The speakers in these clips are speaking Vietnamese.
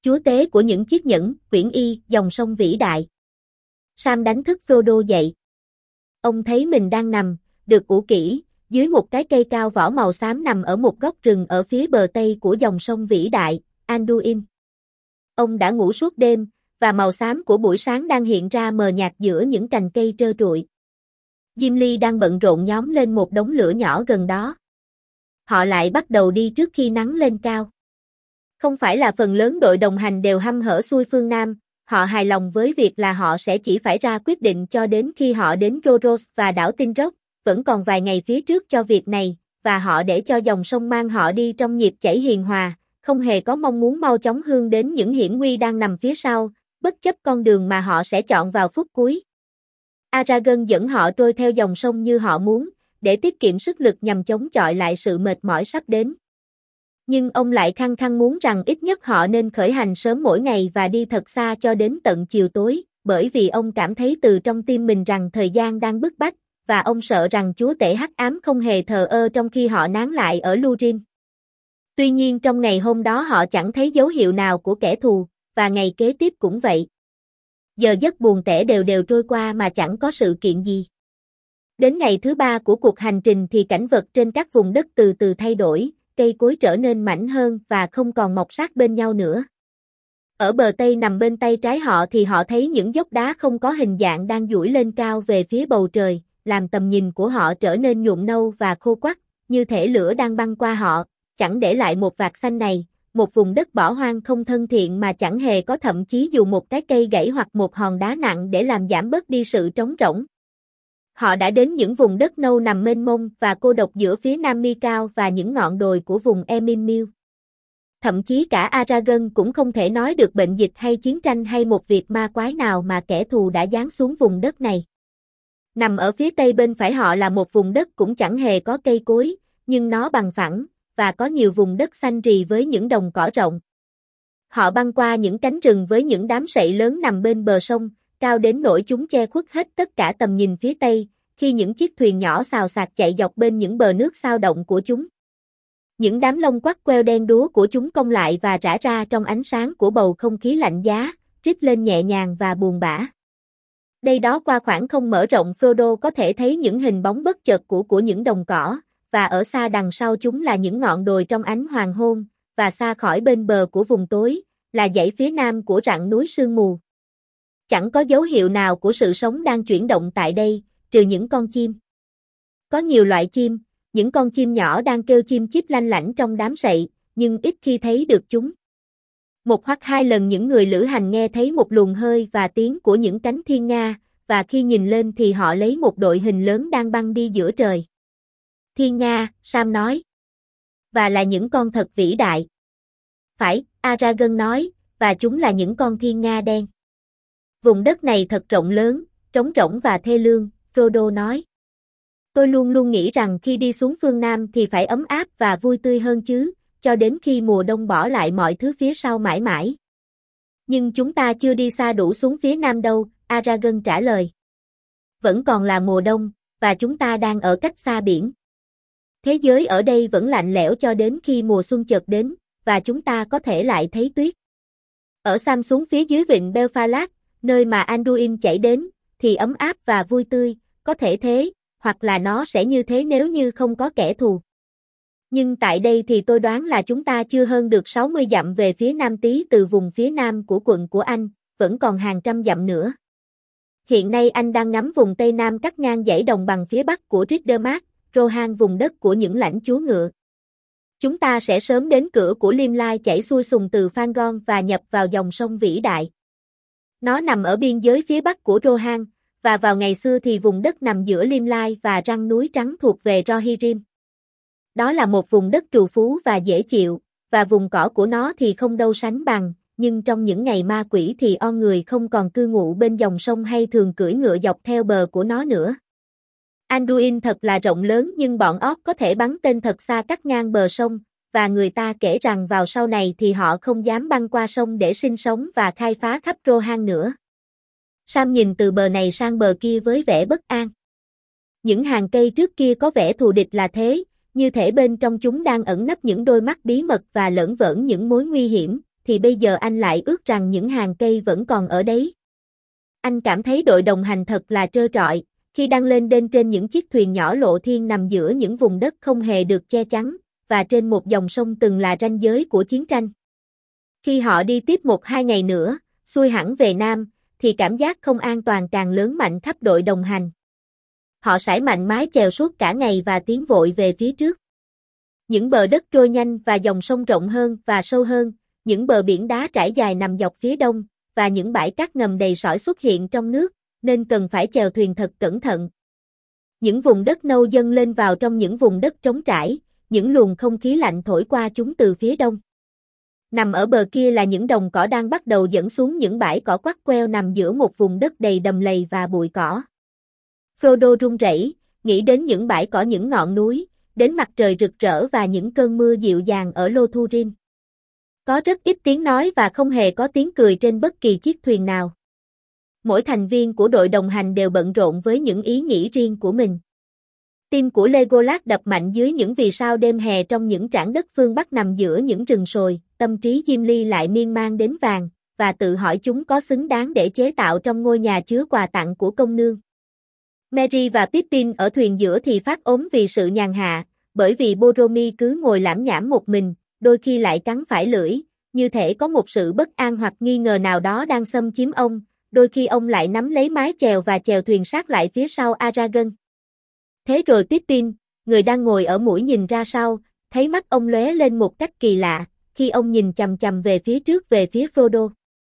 chúa tế của những chiếc nhẫn, quyển y, dòng sông vĩ đại. Sam đánh thức Frodo dậy. Ông thấy mình đang nằm, được ủ kỹ, dưới một cái cây cao vỏ màu xám nằm ở một góc rừng ở phía bờ tây của dòng sông vĩ đại, Anduin. Ông đã ngủ suốt đêm, và màu xám của buổi sáng đang hiện ra mờ nhạt giữa những cành cây trơ trụi. Gimli đang bận rộn nhóm lên một đống lửa nhỏ gần đó. Họ lại bắt đầu đi trước khi nắng lên cao. Không phải là phần lớn đội đồng hành đều hăm hở xuôi phương Nam, họ hài lòng với việc là họ sẽ chỉ phải ra quyết định cho đến khi họ đến Rhodos và đảo Tin Rock, vẫn còn vài ngày phía trước cho việc này, và họ để cho dòng sông mang họ đi trong nhịp chảy hiền hòa, không hề có mong muốn mau chóng hướng đến những hiểm nguy đang nằm phía sau, bất chấp con đường mà họ sẽ chọn vào phút cuối. Aragorn dẫn họ trôi theo dòng sông như họ muốn, để tiết kiệm sức lực nhằm chống chọi lại sự mệt mỏi sắp đến. Nhưng ông lại khăng khăng muốn rằng ít nhất họ nên khởi hành sớm mỗi ngày và đi thật xa cho đến tận chiều tối, bởi vì ông cảm thấy từ trong tim mình rằng thời gian đang bức bách, và ông sợ rằng chúa tể hắc ám không hề thờ ơ trong khi họ nán lại ở Lúrin. Tuy nhiên trong ngày hôm đó họ chẳng thấy dấu hiệu nào của kẻ thù, và ngày kế tiếp cũng vậy. Giờ giấc buồn tẻ đều đều trôi qua mà chẳng có sự kiện gì. Đến ngày thứ 3 của cuộc hành trình thì cảnh vật trên các vùng đất từ từ thay đổi, cây cối trở nên mảnh hơn và không còn mọc sát bên nhau nữa. Ở bờ tây nằm bên tay trái họ thì họ thấy những dốc đá không có hình dạng đang duỗi lên cao về phía bầu trời, làm tầm nhìn của họ trở nên nhuộm nâu và khô quắt, như thể lửa đang băng qua họ, chẳng để lại một vạt xanh này, một vùng đất bỏ hoang không thân thiện mà chẳng hề có thậm chí dù một cái cây gãy hoặc một hòn đá nặng để làm giảm bớt đi sự trống rỗng. Họ đã đến những vùng đất nâu nằm mênh mông và cô độc giữa phía Nam Mi Cao và những ngọn đồi của vùng Emyn Muil. Thậm chí cả Aragorn cũng không thể nói được bệnh dịch hay chiến tranh hay một việc ma quái nào mà kẻ thù đã giáng xuống vùng đất này. Nằm ở phía tây bên phải họ là một vùng đất cũng chẳng hề có cây cối, nhưng nó bằng phẳng, và có nhiều vùng đất xanh rì với những đồng cỏ rộng. Họ băng qua những cánh rừng với những đám sậy lớn nằm bên bờ sông, cao đến nỗi chúng che khuất hết tất cả tầm nhìn phía tây, khi những chiếc thuyền nhỏ xào xạc chạy dọc bên những bờ nước xao động của chúng. Những đám lông quắt queo đen đúa của chúng cong lại và rã ra trong ánh sáng của bầu không khí lạnh giá, rít lên nhẹ nhàng và buồn bã. Đây đó qua khoảng không mở rộng Frodo có thể thấy những hình bóng bất chợt của những đồng cỏ, và ở xa đằng sau chúng là những ngọn đồi trong ánh hoàng hôn, và xa khỏi bên bờ của vùng tối, là dãy phía nam của rặng núi sương mù. Chẳng có dấu hiệu nào của sự sống đang chuyển động tại đây, trừ những con chim. Có nhiều loại chim, những con chim nhỏ đang kêu chim chíp lanh lảnh trong đám sậy, nhưng ít khi thấy được chúng. Một hoặc hai lần những người lữ hành nghe thấy một luồng hơi và tiếng của những cánh thiên nga, và khi nhìn lên thì họ lấy một đội hình lớn đang băng đi giữa trời. Thiên nga, Sam nói. Và là những con thật vĩ đại. Phải, Aragorn nói, và chúng là những con thiên nga đen. Vùng đất này thật rộng lớn, trống rỗng và thê lương, Frodo nói. Tôi luôn luôn nghĩ rằng khi đi xuống phương Nam thì phải ấm áp và vui tươi hơn chứ, cho đến khi mùa đông bỏ lại mọi thứ phía sau mãi mãi. Nhưng chúng ta chưa đi xa đủ xuống phía Nam đâu, Aragorn trả lời. Vẫn còn là mùa đông, và chúng ta đang ở cách xa biển. Thế giới ở đây vẫn lạnh lẽo cho đến khi mùa xuân chợt đến, và chúng ta có thể lại thấy tuyết. Ở Sam xuống phía dưới vịnh Belfalag, nơi mà Anduin chảy đến, thì ấm áp và vui tươi, có thể thế, hoặc là nó sẽ như thế nếu như không có kẻ thù. Nhưng tại đây thì tôi đoán là chúng ta chưa hơn được 60 dặm về phía nam tí từ vùng phía nam của quận của anh, vẫn còn hàng trăm dặm nữa. Hiện nay anh đang ngắm vùng Tây Nam cắt ngang dãy đồng bằng phía bắc của Riddermark, Rohan vùng đất của những lãnh chúa ngựa. Chúng ta sẽ sớm đến cửa của Limlai chảy xuôi sùng từ Fangorn và nhập vào dòng sông vĩ đại. Nó nằm ở biên giới phía bắc của Rohan, và vào ngày xưa thì vùng đất nằm giữa Limlai và răng núi trắng thuộc về Rohirrim. Đó là một vùng đất trù phú và dễ chịu, và vùng cỏ của nó thì không đâu sánh bằng, nhưng trong những ngày ma quỷ thì on người không còn cư ngụ bên dòng sông hay thường cưỡi ngựa dọc theo bờ của nó nữa. Anduin thật là rộng lớn nhưng bọn orc có thể bắn tên thật xa cắt ngang bờ sông, và người ta kể rằng vào sau này thì họ không dám băng qua sông để sinh sống và khai phá khắp Rohan nữa. Sam nhìn từ bờ này sang bờ kia với vẻ bất an. Những hàng cây trước kia có vẻ thù địch là thế, như thể bên trong chúng đang ẩn nấp những đôi mắt bí mật và lởn vởn những mối nguy hiểm, thì bây giờ anh lại ước rằng những hàng cây vẫn còn ở đấy. Anh cảm thấy đội đồng hành thật là trơ trọi, khi đang lên đên trên những chiếc thuyền nhỏ lộ thiên nằm giữa những vùng đất không hề được che chắn, và trên một dòng sông từng là ranh giới của chiến tranh. Khi họ đi tiếp 1-2 ngày nữa, xuôi hẳn về Nam, thì cảm giác không an toàn càng lớn mạnh khắp đội đồng hành. Họ sải mạnh mái chèo suốt cả ngày và tiến vội về phía trước. Những bờ đất trôi nhanh và dòng sông rộng hơn và sâu hơn, những bờ biển đá trải dài nằm dọc phía đông, và những bãi cát ngầm đầy sỏi xuất hiện trong nước, nên cần phải chèo thuyền thật cẩn thận. Những vùng đất nâu dâng lên vào trong những vùng đất trống trải, những luồng không khí lạnh thổi qua chúng từ phía đông. Nằm ở bờ kia là những đồng cỏ đang bắt đầu dẫn xuống những bãi cỏ quắt queo nằm giữa một vùng đất đầy đầm lầy và bụi cỏ. Frodo run rẩy, nghĩ đến những bãi cỏ, những ngọn núi, đến mặt trời rực rỡ và những cơn mưa dịu dàng ở Lothurin. Có rất ít tiếng nói và không hề có tiếng cười trên bất kỳ chiếc thuyền nào. Mỗi thành viên của đội đồng hành đều bận rộn với những ý nghĩ riêng của mình. Tim của Legolas đập mạnh dưới những vì sao đêm hè trong những trảng đất phương Bắc nằm giữa những rừng sồi, tâm trí Gimli lại miên man đến vàng, và tự hỏi chúng có xứng đáng để chế tạo trong ngôi nhà chứa quà tặng của công nương. Merry và Pippin ở thuyền giữa thì phát ốm vì sự nhàn hạ, bởi vì Boromir cứ ngồi lảm nhảm một mình, đôi khi lại cắn phải lưỡi, như thể có một sự bất an hoặc nghi ngờ nào đó đang xâm chiếm ông, đôi khi ông lại nắm lấy mái chèo và chèo thuyền sát lại phía sau Aragorn. Thế rồi Pippin, người đang ngồi ở mũi nhìn ra sau, thấy mắt ông lóe lên một cách kỳ lạ, khi ông nhìn chằm chằm về phía trước về phía Frodo.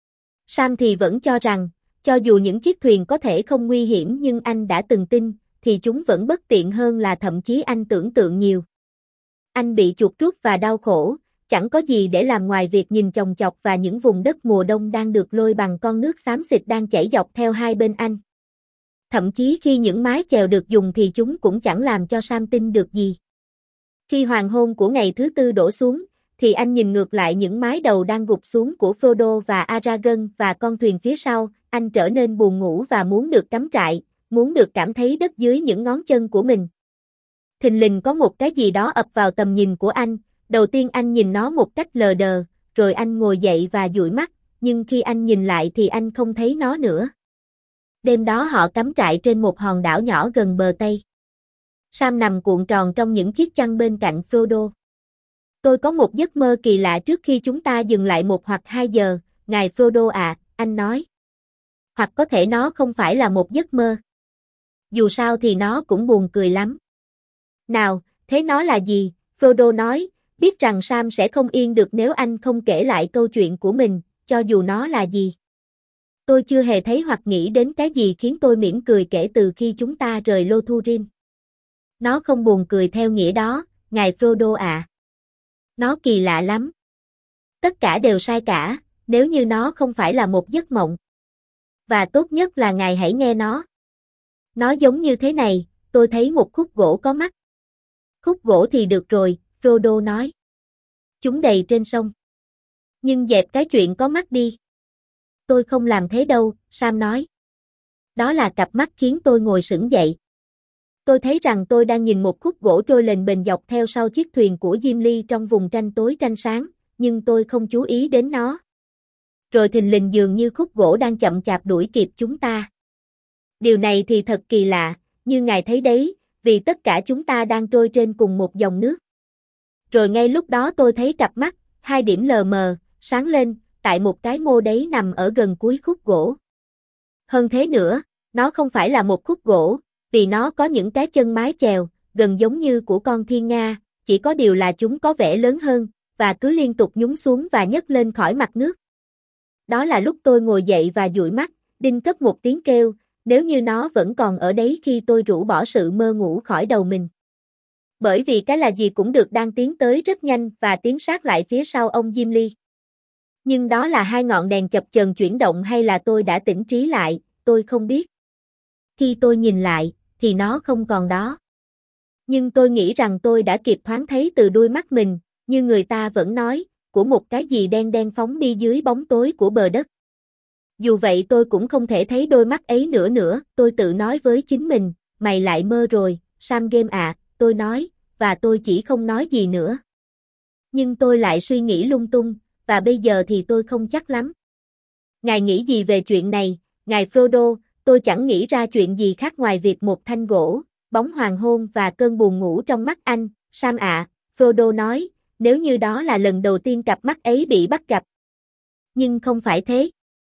Sam thì vẫn cho rằng, cho dù những chiếc thuyền có thể không nguy hiểm nhưng anh đã từng tin, thì chúng vẫn bất tiện hơn là thậm chí anh tưởng tượng nhiều. Anh bị chuột rút và đau khổ, chẳng có gì để làm ngoài việc nhìn chòng chọc và những vùng đất mùa đông đang được lôi bằng con nước xám xịt đang chảy dọc theo hai bên anh. Thậm chí khi những mái chèo được dùng thì chúng cũng chẳng làm cho Sam tin được gì. Khi hoàng hôn của ngày thứ tư đổ xuống, thì anh nhìn ngược lại những mái đầu đang gục xuống của Frodo và Aragorn và con thuyền phía sau, anh trở nên buồn ngủ và muốn được cắm trại, muốn được cảm thấy đất dưới những ngón chân của mình. Thình lình có một cái gì đó ập vào tầm nhìn của anh, đầu tiên anh nhìn nó một cách lờ đờ, rồi anh ngồi dậy và dụi mắt, nhưng khi anh nhìn lại thì anh không thấy nó nữa. Đêm đó họ cắm trại trên một hòn đảo nhỏ gần bờ Tây. Sam nằm cuộn tròn trong những chiếc chăn bên cạnh Frodo. Tôi có một giấc mơ kỳ lạ trước khi chúng ta dừng lại 1 hoặc 2 giờ, ngài Frodo à, anh nói. Hoặc có thể nó không phải là một giấc mơ. Dù sao thì nó cũng buồn cười lắm. Nào, thế nó là gì? Frodo nói, biết rằng Sam sẽ không yên được nếu anh không kể lại câu chuyện của mình, cho dù nó là gì. Tôi chưa hề thấy hoặc nghĩ đến cái gì khiến tôi mỉm cười kể từ khi chúng ta rời Lothurin. Nó không buồn cười theo nghĩa đó, ngài Frodo ạ. Nó kỳ lạ lắm. Tất cả đều sai cả, nếu như nó không phải là một giấc mộng. Và tốt nhất là ngài hãy nghe nó. Nó giống như thế này, tôi thấy một khúc gỗ có mắt. Khúc gỗ thì được rồi, Frodo nói. Chúng đầy trên sông. Nhưng dẹp cái chuyện có mắt đi. Tôi không làm thế đâu, Sam nói. Đó là cặp mắt khiến tôi ngồi sững dậy. Tôi thấy rằng tôi đang nhìn một khúc gỗ trôi lềnh bềnh dọc theo sau chiếc thuyền của Gimli trong vùng tranh tối tranh sáng, nhưng tôi không chú ý đến nó. Rồi thình lình dường như khúc gỗ đang chậm chạp đuổi kịp chúng ta. Điều này thì thật kỳ lạ, như ngài thấy đấy, vì tất cả chúng ta đang trôi trên cùng một dòng nước. Rồi ngay lúc đó tôi thấy cặp mắt, 2 điểm lờ mờ, sáng lên, tại một cái mô đấy nằm ở gần cuối khúc gỗ. Hơn thế nữa, nó không phải là một khúc gỗ, vì nó có những cái chân mái chèo, gần giống như của con thiên nga, chỉ có điều là chúng có vẻ lớn hơn, và cứ liên tục nhúng xuống và nhấc lên khỏi mặt nước. Đó là lúc tôi ngồi dậy và dụi mắt, đinh cất một tiếng kêu, nếu như nó vẫn còn ở đấy khi tôi rũ bỏ sự mơ ngủ khỏi đầu mình. Bởi vì cái là gì cũng được đang tiến tới rất nhanh và tiến sát lại phía sau ông Gimli. Nhưng đó là 2 ngọn đèn chập chờn chuyển động hay là tôi đã tỉnh trí lại, tôi không biết. Khi tôi nhìn lại, thì nó không còn đó. Nhưng tôi nghĩ rằng tôi đã kịp thoáng thấy từ đuôi mắt mình, như người ta vẫn nói, của một cái gì đen đen phóng đi dưới bóng tối của bờ đất. Dù vậy tôi cũng không thể thấy đôi mắt ấy nữa, tôi tự nói với chính mình, mày lại mơ rồi, Sam Game à, tôi nói, và tôi chỉ không nói gì nữa. Nhưng tôi lại suy nghĩ lung tung, và bây giờ thì tôi không chắc lắm. Ngài nghĩ gì về chuyện này, ngài Frodo? Tôi chẳng nghĩ ra chuyện gì khác ngoài việc một thanh gỗ, bóng hoàng hôn và cơn buồn ngủ trong mắt anh, Sam ạ, Frodo nói, nếu như đó là lần đầu tiên cặp mắt ấy bị bắt gặp. Nhưng không phải thế.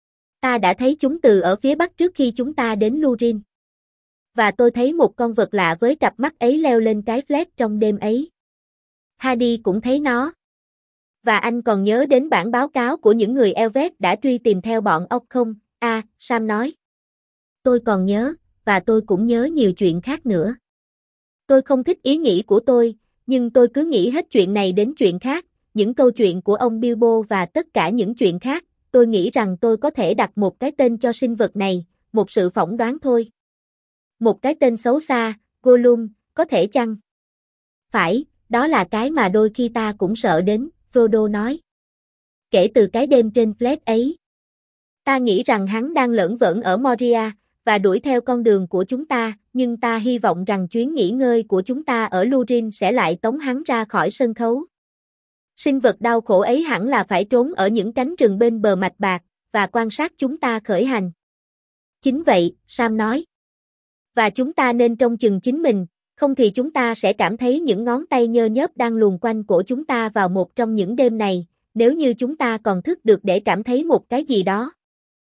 Ta đã thấy chúng từ ở phía bắc trước khi chúng ta đến Lúrin. Và tôi thấy một con vật lạ với cặp mắt ấy leo lên cái Flet trong đêm ấy. Hardy cũng thấy nó. Và anh còn nhớ đến bản báo cáo của những người Elvet đã truy tìm theo bọn ốc không? Sam nói. Tôi còn nhớ, và tôi cũng nhớ nhiều chuyện khác nữa. Tôi không thích ý nghĩ của tôi, nhưng tôi cứ nghĩ hết chuyện này đến chuyện khác, những câu chuyện của ông Bilbo và tất cả những chuyện khác, tôi nghĩ rằng tôi có thể đặt một cái tên cho sinh vật này, một sự phỏng đoán thôi. Một cái tên xấu xa, Gollum, có thể chăng? Phải, đó là cái mà đôi khi ta cũng sợ đến, Frodo nói. Kể từ cái đêm trên Flet ấy, ta nghĩ rằng hắn đang lởn vởn ở Moria, và đuổi theo con đường của chúng ta, nhưng ta hy vọng rằng chuyến nghỉ ngơi của chúng ta ở Lúrin sẽ lại tống hắn ra khỏi sân khấu. Sinh vật đau khổ ấy hẳn là phải trốn ở những cánh rừng bên bờ mạch bạc, và quan sát chúng ta khởi hành. Chính vậy, Sam nói. Và chúng ta nên trông chừng chính mình, không thì chúng ta sẽ cảm thấy những ngón tay nhơ nhớp đang luồn quanh cổ chúng ta vào một trong những đêm này, nếu như chúng ta còn thức được để cảm thấy một cái gì đó.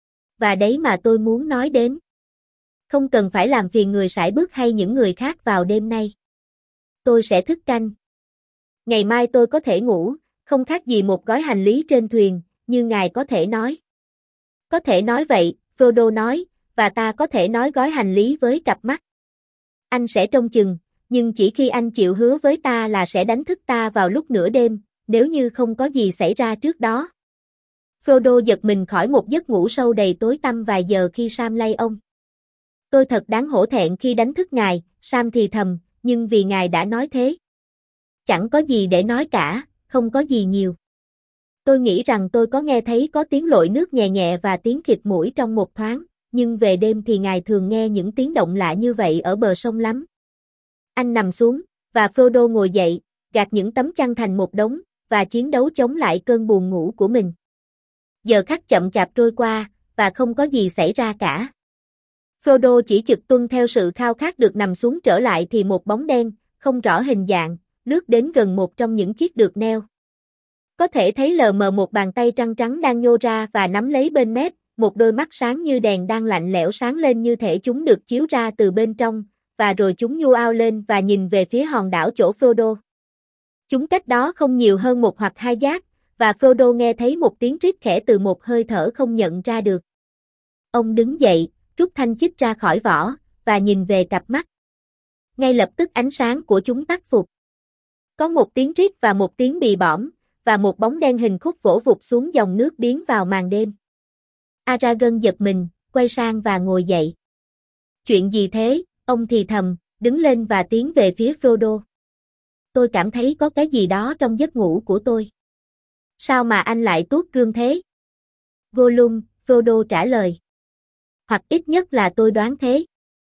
Và đấy mà tôi muốn nói đến. Không cần phải làm phiền người sải bước hay những người khác vào đêm nay. Tôi sẽ thức canh. Ngày mai tôi có thể ngủ, không khác gì một gói hành lý trên thuyền, như ngài có thể nói. Có thể nói vậy, Frodo nói, và ta có thể nói gói hành lý với cặp mắt. Anh sẽ trông chừng, nhưng chỉ khi anh chịu hứa với ta là sẽ đánh thức ta vào lúc nửa đêm, nếu như không có gì xảy ra trước đó. Frodo giật mình khỏi một giấc ngủ sâu đầy tối tăm vài giờ khi Sam lay ông. Tôi thật đáng hổ thẹn khi đánh thức ngài, Sam thì thầm, nhưng vì ngài đã nói thế. Chẳng có gì để nói cả, không có gì nhiều. Tôi nghĩ rằng tôi có nghe thấy có tiếng lội nước nhẹ nhẹ và tiếng khịt mũi trong một thoáng, nhưng về đêm thì ngài thường nghe những tiếng động lạ như vậy ở bờ sông lắm. Anh nằm xuống, và Frodo ngồi dậy, gạt những tấm chăn thành một đống, và chiến đấu chống lại cơn buồn ngủ của mình. Giờ khắc chậm chạp trôi qua, và không có gì xảy ra cả. Frodo chỉ trực tuân theo sự khao khát được nằm xuống trở lại thì một bóng đen, không rõ hình dạng, lướt đến gần một trong những chiếc được neo. Có thể thấy lờ mờ một bàn tay trắng trắng đang nhô ra và nắm lấy bên mép, một đôi mắt sáng như đèn đang lạnh lẽo sáng lên như thể chúng được chiếu ra từ bên trong, và rồi chúng nhô ao lên và nhìn về phía hòn đảo chỗ Frodo. Chúng cách đó không nhiều hơn một hoặc hai giác, và Frodo nghe thấy một tiếng rít khẽ từ một hơi thở không nhận ra được. Ông đứng dậy, rút thanh chích ra khỏi vỏ, và nhìn về cặp mắt. Ngay lập tức ánh sáng của chúng tắt phục. Có một tiếng rít và một tiếng bì bõm, và một bóng đen hình khúc vỗ vụt xuống dòng nước biến vào màn đêm. Aragorn giật mình, quay sang và ngồi dậy. Chuyện gì thế, ông thì thầm, đứng lên và tiến về phía Frodo. Tôi cảm thấy có cái gì đó trong giấc ngủ của tôi. Sao mà anh lại tuốt gươm thế? Gollum, Frodo trả lời. Hoặc ít nhất là tôi đoán thế.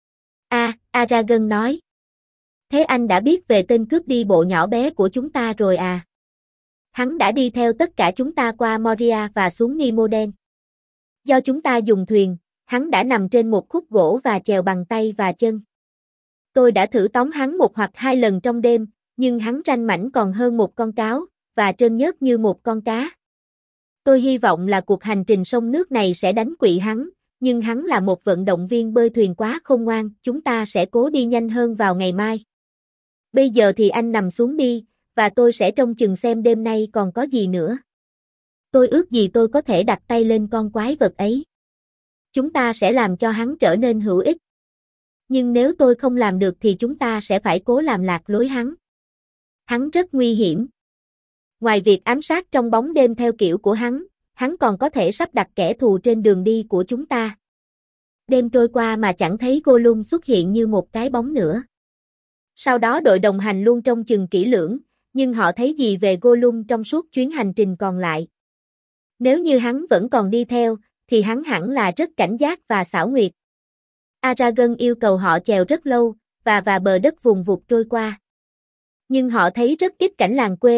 Aragorn nói. Thế anh đã biết về tên cướp đi bộ nhỏ bé của chúng ta rồi à? Hắn đã đi theo tất cả chúng ta qua Moria và xuống Nimoden. Do chúng ta dùng thuyền, hắn đã nằm trên một khúc gỗ và chèo bằng tay và chân. Tôi đã thử tóm hắn một hoặc hai lần trong đêm, nhưng hắn ranh mãnh còn hơn một con cáo, và trơn nhớt như một con cá. Tôi hy vọng là cuộc hành trình sông nước này sẽ đánh quỵ hắn, nhưng hắn là một vận động viên bơi thuyền quá khôn ngoan, chúng ta sẽ cố đi nhanh hơn vào ngày mai. Bây giờ thì anh nằm xuống đi, và tôi sẽ trông chừng xem đêm nay còn có gì nữa. Tôi ước gì tôi có thể đặt tay lên con quái vật ấy. Chúng ta sẽ làm cho hắn trở nên hữu ích. Nhưng nếu tôi không làm được thì chúng ta sẽ phải cố làm lạc lối hắn. Hắn rất nguy hiểm. Ngoài việc ám sát trong bóng đêm theo kiểu của hắn còn có thể sắp đặt kẻ thù trên đường đi của chúng ta. Đêm trôi qua mà chẳng thấy Gollum xuất hiện như một cái bóng nữa. Sau đó đội đồng hành luôn trông chừng kỹ lưỡng, nhưng họ thấy gì về Gollum trong suốt chuyến hành trình còn lại? Nếu như hắn vẫn còn đi theo, thì hắn hẳn là rất cảnh giác và xảo quyệt. Aragorn yêu cầu họ chèo rất lâu, và bờ đất vùng vụt trôi qua. Nhưng họ thấy rất ít cảnh làng quê,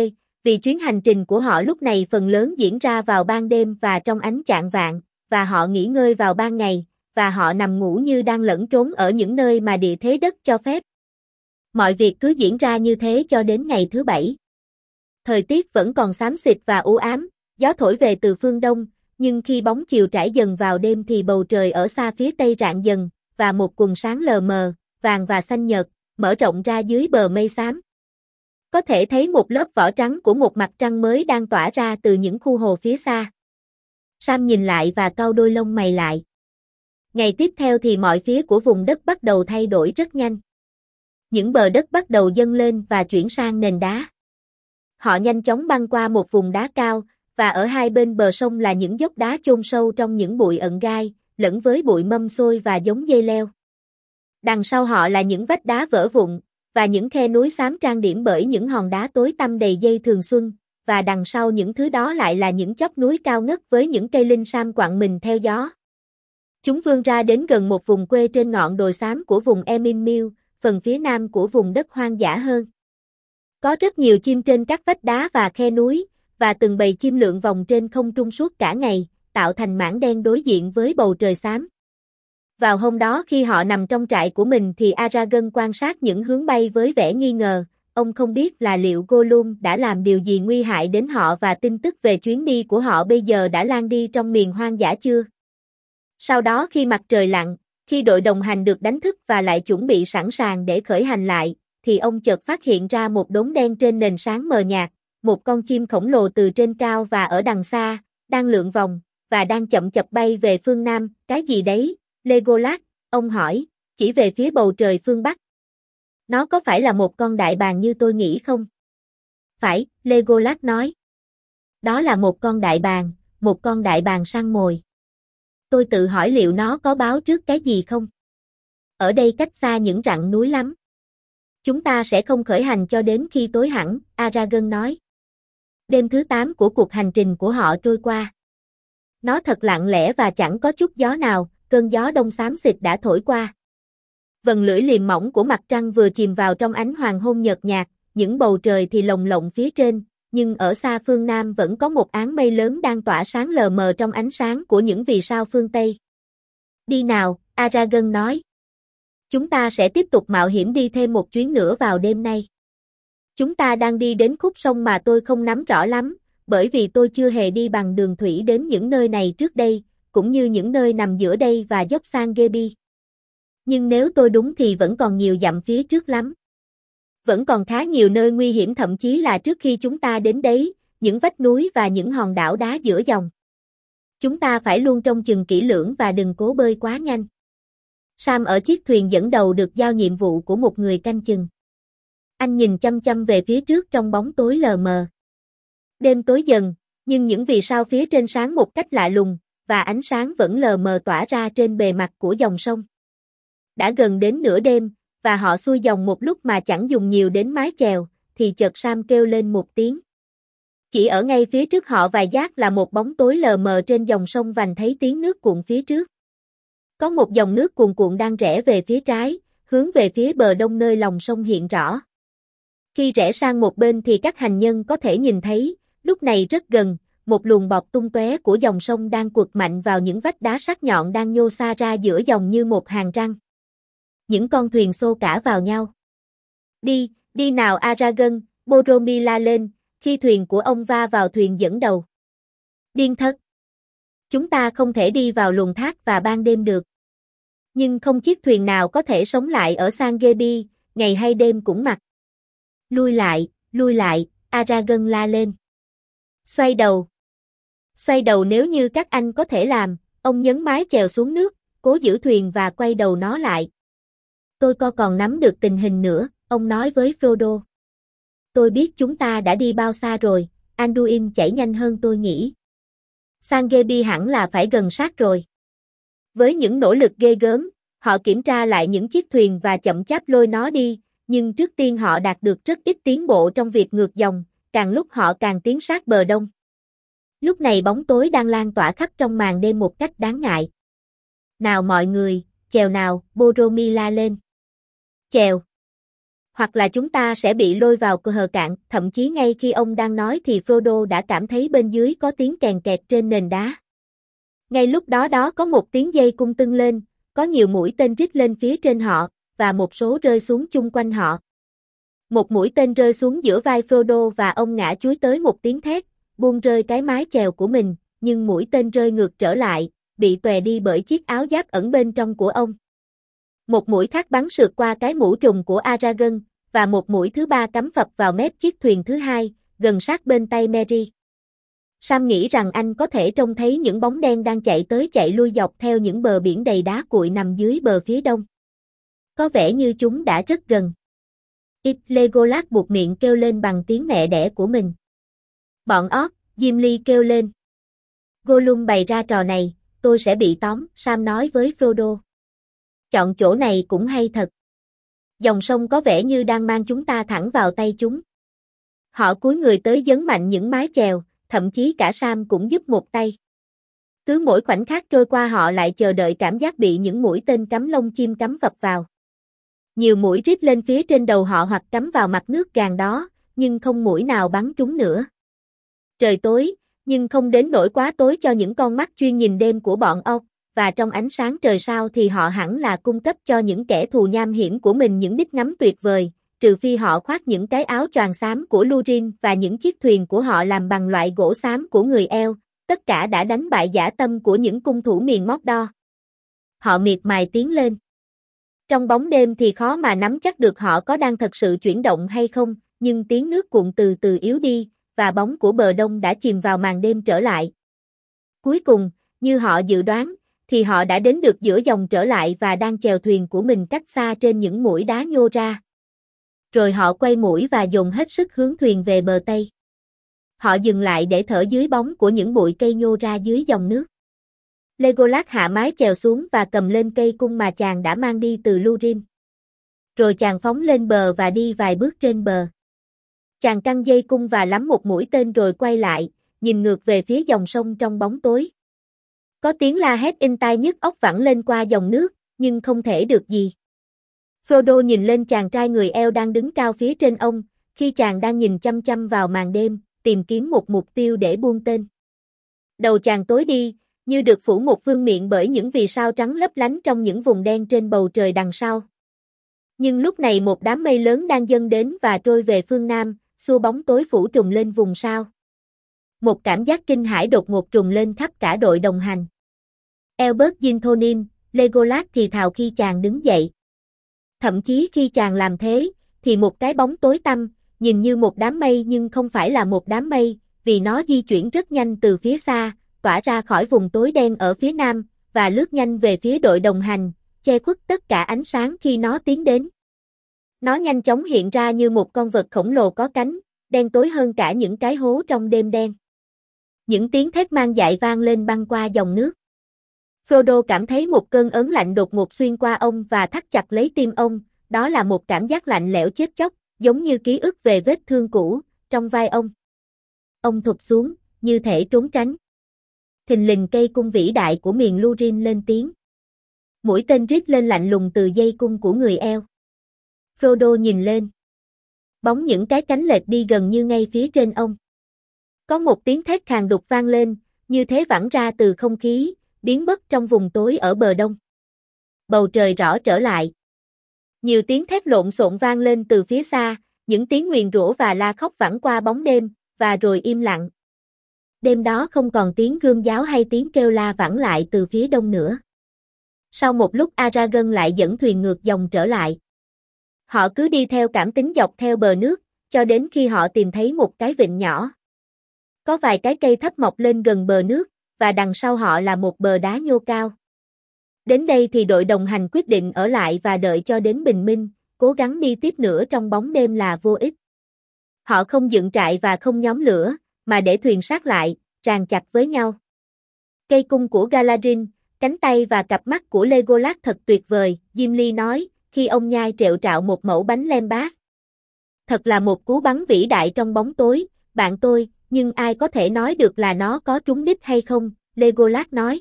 Vì chuyến hành trình của họ lúc này phần lớn diễn ra vào ban đêm và trong ánh chạng vạng, và họ nghỉ ngơi vào ban ngày, và họ nằm ngủ như đang lẫn trốn ở những nơi mà địa thế đất cho phép. Mọi việc cứ diễn ra như thế cho đến ngày thứ 7. Thời tiết vẫn còn xám xịt và u ám, gió thổi về từ phương đông, nhưng khi bóng chiều trải dần vào đêm thì bầu trời ở xa phía tây rạng dần, và một quầng sáng lờ mờ, vàng và xanh nhợt, mở rộng ra dưới bờ mây xám. Có thể thấy một lớp vỏ trắng của một mặt trăng mới đang tỏa ra từ những khu hồ phía xa. Sam nhìn lại và cau đôi lông mày lại. Ngày tiếp theo thì mọi phía của vùng đất bắt đầu thay đổi rất nhanh. Những bờ đất bắt đầu dâng lên và chuyển sang nền đá. Họ nhanh chóng băng qua một vùng đá cao, và ở hai bên bờ sông là những dốc đá chôn sâu trong những bụi ẩn gai, lẫn với bụi mâm xôi và giống dây leo. Đằng sau họ là những vách đá vỡ vụn, và những khe núi xám trang điểm bởi những hòn đá tối tăm đầy dây thường xuân, và đằng sau những thứ đó lại là những chóp núi cao ngất với những cây linh sam quặn mình theo gió. Chúng vươn ra đến gần một vùng quê trên ngọn đồi xám của vùng Emin Mill, phần phía nam của vùng đất hoang dã hơn. Có rất nhiều chim trên các vách đá và khe núi, và từng bầy chim lượn vòng trên không trung suốt cả ngày, tạo thành mảng đen đối diện với bầu trời xám. Vào hôm đó khi họ nằm trong trại của mình thì Aragorn quan sát những hướng bay với vẻ nghi ngờ, ông không biết là liệu Gollum đã làm điều gì nguy hại đến họ và tin tức về chuyến đi của họ bây giờ đã lan đi trong miền hoang dã chưa. Sau đó khi mặt trời lặn, khi đội đồng hành được đánh thức và lại chuẩn bị sẵn sàng để khởi hành lại, thì ông chợt phát hiện ra một đốm đen trên nền sáng mờ nhạt, một con chim khổng lồ từ trên cao và ở đằng xa, đang lượn vòng, và đang chậm chậm bay về phương Nam, cái gì đấy, Legolas, ông hỏi, chỉ về phía bầu trời phương Bắc. Nó có phải là một con đại bàng như tôi nghĩ không? Phải, Legolas nói. Đó là một con đại bàng săn mồi. Tôi tự hỏi liệu nó có báo trước cái gì không? Ở đây cách xa những rặng núi lắm. Chúng ta sẽ không khởi hành cho đến khi tối hẳn, Aragorn nói. Đêm thứ 8 của cuộc hành trình của họ trôi qua. Nó thật lặng lẽ và chẳng có chút gió nào, cơn gió đông xám xịt đã thổi qua. Vầng lưỡi liềm mỏng của mặt trăng vừa chìm vào trong ánh hoàng hôn nhợt nhạt, những bầu trời thì lồng lộng phía trên, nhưng ở xa phương Nam vẫn có một áng mây lớn đang tỏa sáng lờ mờ trong ánh sáng của những vì sao phương Tây. Đi nào, Aragorn nói. Chúng ta sẽ tiếp tục mạo hiểm đi thêm một chuyến nữa vào đêm nay. Chúng ta đang đi đến khúc sông mà tôi không nắm rõ lắm, bởi vì tôi chưa hề đi bằng đường thủy đến những nơi này trước đây, cũng như những nơi nằm giữa đây và dốc San Gebi. Nhưng nếu tôi đúng thì vẫn còn nhiều dặm phía trước lắm. Vẫn còn khá nhiều nơi nguy hiểm thậm chí là trước khi chúng ta đến đấy, những vách núi và những hòn đảo đá giữa dòng. Chúng ta phải luôn trông chừng kỹ lưỡng và đừng cố bơi quá nhanh. Sam ở chiếc thuyền dẫn đầu được giao nhiệm vụ của một người canh chừng. Anh nhìn chăm chăm về phía trước trong bóng tối lờ mờ. Đêm tối dần, nhưng những vì sao phía trên sáng một cách lạ lùng, và ánh sáng vẫn lờ mờ tỏa ra trên bề mặt của dòng sông. Đã gần đến nửa đêm, và họ xuôi dòng một lúc mà chẳng dùng nhiều đến mái chèo, thì chợt Sam kêu lên một tiếng. Chỉ ở ngay phía trước họ vài giác là một bóng tối lờ mờ trên dòng sông vành thấy tiếng nước cuộn phía trước. Có một dòng nước cuồn cuộn đang rẽ về phía trái, hướng về phía bờ đông nơi lòng sông hiện rõ. Khi rẽ sang một bên thì các hành nhân có thể nhìn thấy, lúc này rất gần, một luồng bọt tung tóe của dòng sông đang quật mạnh vào những vách đá sắc nhọn đang nhô xa ra giữa dòng như một hàng răng. Những con thuyền xô cả vào nhau. Đi, đi nào Aragorn, Boromir la lên, khi thuyền của ông va vào thuyền dẫn đầu. Điên thật! Chúng ta không thể đi vào luồng thác và ban đêm được. Nhưng không chiếc thuyền nào có thể sống lại ở San Gebi, ngày hay đêm cũng mặc. Lui lại, Aragorn la lên. Xoay đầu nếu như các anh có thể làm, ông nhấn mái chèo xuống nước, cố giữ thuyền và quay đầu nó lại. Tôi còn nắm được tình hình nữa, ông nói với Frodo. Tôi biết chúng ta đã đi bao xa rồi, Anduin chảy nhanh hơn tôi nghĩ. San Gebi hẳn là phải gần sát rồi. Với những nỗ lực ghê gớm, họ kiểm tra lại những chiếc thuyền và chậm chạp lôi nó đi, nhưng trước tiên họ đạt được rất ít tiến bộ trong việc ngược dòng, càng lúc họ càng tiến sát bờ đông. Lúc này bóng tối đang lan tỏa khắp trong màn đêm một cách đáng ngại. Nào mọi người, chèo nào, Boromir la lên. Chèo. Hoặc là chúng ta sẽ bị lôi vào hờ cạn, thậm chí ngay khi ông đang nói thì Frodo đã cảm thấy bên dưới có tiếng kèn kẹt trên nền đá. Ngay lúc đó có một tiếng dây cung tưng lên, có nhiều mũi tên rít lên phía trên họ, và một số rơi xuống chung quanh họ. Một mũi tên rơi xuống giữa vai Frodo và ông ngã chúi tới một tiếng thét, buông rơi cái mái chèo của mình, nhưng mũi tên rơi ngược trở lại, bị tòe đi bởi chiếc áo giáp ẩn bên trong của ông. Một mũi khác bắn sượt qua cái mũ trùm của Aragorn, và một mũi thứ ba cắm phập vào mép chiếc thuyền thứ hai, gần sát bên tay Merry. Sam nghĩ rằng anh có thể trông thấy những bóng đen đang chạy tới chạy lui dọc theo những bờ biển đầy đá cuội nằm dưới bờ phía đông. Có vẻ như chúng đã rất gần. Legolas buột miệng kêu lên bằng tiếng mẹ đẻ của mình. Bọn Orc, Gimli kêu lên. Gollum bày ra trò này, tôi sẽ bị tóm, Sam nói với Frodo. Chọn chỗ này cũng hay thật. Dòng sông có vẻ như đang mang chúng ta thẳng vào tay chúng. Họ cúi người tới giấn mạnh những mái chèo, thậm chí cả Sam cũng giúp một tay. Cứ mỗi khoảnh khắc trôi qua họ lại chờ đợi cảm giác bị những mũi tên cắm lông chim cắm phập vào. Nhiều mũi rít lên phía trên đầu họ hoặc cắm vào mặt nước gần đó, nhưng không mũi nào bắn trúng nữa. Trời tối, nhưng không đến nỗi quá tối cho những con mắt chuyên nhìn đêm của bọn Orc, và trong ánh sáng trời sao thì họ hẳn là cung cấp cho những kẻ thù nham hiểm của mình những đích ngắm tuyệt vời, trừ phi họ khoác những cái áo choàng xám của Lúthien và những chiếc thuyền của họ làm bằng loại gỗ xám của người Eo, tất cả đã đánh bại dã tâm của những cung thủ miền Mordor. Họ miệt mài tiến lên. Trong bóng đêm thì khó mà nắm chắc được họ có đang thật sự chuyển động hay không, nhưng tiếng nước cuộn từ từ yếu đi, và bóng của bờ đông đã chìm vào màn đêm trở lại. Cuối cùng, như họ dự đoán, thì họ đã đến được giữa dòng trở lại và đang chèo thuyền của mình cách xa trên những mũi đá nhô ra. Rồi họ quay mũi và dồn hết sức hướng thuyền về bờ Tây. Họ dừng lại để thở dưới bóng của những bụi cây nhô ra dưới dòng nước. Legolas hạ mái chèo xuống và cầm lên cây cung mà chàng đã mang đi từ Lúthien. Rồi chàng phóng lên bờ và đi vài bước trên bờ. Chàng căng dây cung và lắm một mũi tên rồi quay lại, nhìn ngược về phía dòng sông trong bóng tối. Có tiếng la hét in tai nhức óc vẳng lên qua dòng nước, nhưng không thể được gì. Frodo nhìn lên chàng trai người Eo đang đứng cao phía trên ông, khi chàng đang nhìn chăm chăm vào màn đêm, tìm kiếm một mục tiêu để buông tên. Đầu chàng tối đi, như được phủ một vương miện bởi những vì sao trắng lấp lánh trong những vùng đen trên bầu trời đằng sau. Nhưng lúc này một đám mây lớn đang dâng đến và trôi về phương Nam, xua bóng tối phủ trùm lên vùng sao. Một cảm giác kinh hãi đột ngột trùng lên khắp cả đội đồng hành. Albert Gintonin, Legolas thì thào khi chàng đứng dậy. Thậm chí khi chàng làm thế, thì một cái bóng tối tăm, nhìn như một đám mây nhưng không phải là một đám mây, vì nó di chuyển rất nhanh từ phía xa, tỏa ra khỏi vùng tối đen ở phía nam, và lướt nhanh về phía đội đồng hành, che khuất tất cả ánh sáng khi nó tiến đến. Nó nhanh chóng hiện ra như một con vật khổng lồ có cánh, đen tối hơn cả những cái hố trong đêm đen. Những tiếng thét mang dại vang lên băng qua dòng nước. Frodo cảm thấy một cơn ớn lạnh đột ngột xuyên qua ông và thắt chặt lấy tim ông, đó là một cảm giác lạnh lẽo chết chóc, giống như ký ức về vết thương cũ, trong vai ông. Ông thụp xuống, như thể trốn tránh. Thình lình cây cung vĩ đại của miền Lúthien lên tiếng. Mũi tên rít lên lạnh lùng từ dây cung của người Eo. Frodo nhìn lên. Bóng những cái cánh lệch đi gần như ngay phía trên ông. Có một tiếng thét khàn đục vang lên, như thế vẳng ra từ không khí, biến mất trong vùng tối ở bờ đông. Bầu trời rõ trở lại. Nhiều tiếng thét lộn xộn vang lên từ phía xa, những tiếng nguyền rủa và la khóc vẳng qua bóng đêm, và rồi im lặng. Đêm đó không còn tiếng gươm giáo hay tiếng kêu la vẳng lại từ phía đông nữa. Sau một lúc Aragorn lại dẫn thuyền ngược dòng trở lại. Họ cứ đi theo cảm tính dọc theo bờ nước, cho đến khi họ tìm thấy một cái vịnh nhỏ. Có vài cái cây thấp mọc lên gần bờ nước, và đằng sau họ là một bờ đá nhô cao. Đến đây thì đội đồng hành quyết định ở lại và đợi cho đến bình minh, cố gắng đi tiếp nữa trong bóng đêm là vô ích. Họ không dựng trại và không nhóm lửa, mà để thuyền sát lại, ràng chặt với nhau. Cây cung của Galadriel, cánh tay và cặp mắt của Legolas thật tuyệt vời, Gimli nói, khi ông nhai trẹo trạo một mẩu bánh lembas. Thật là một cú bắn vĩ đại trong bóng tối, bạn tôi, nhưng ai có thể nói được là nó có trúng đích hay không, Legolas nói.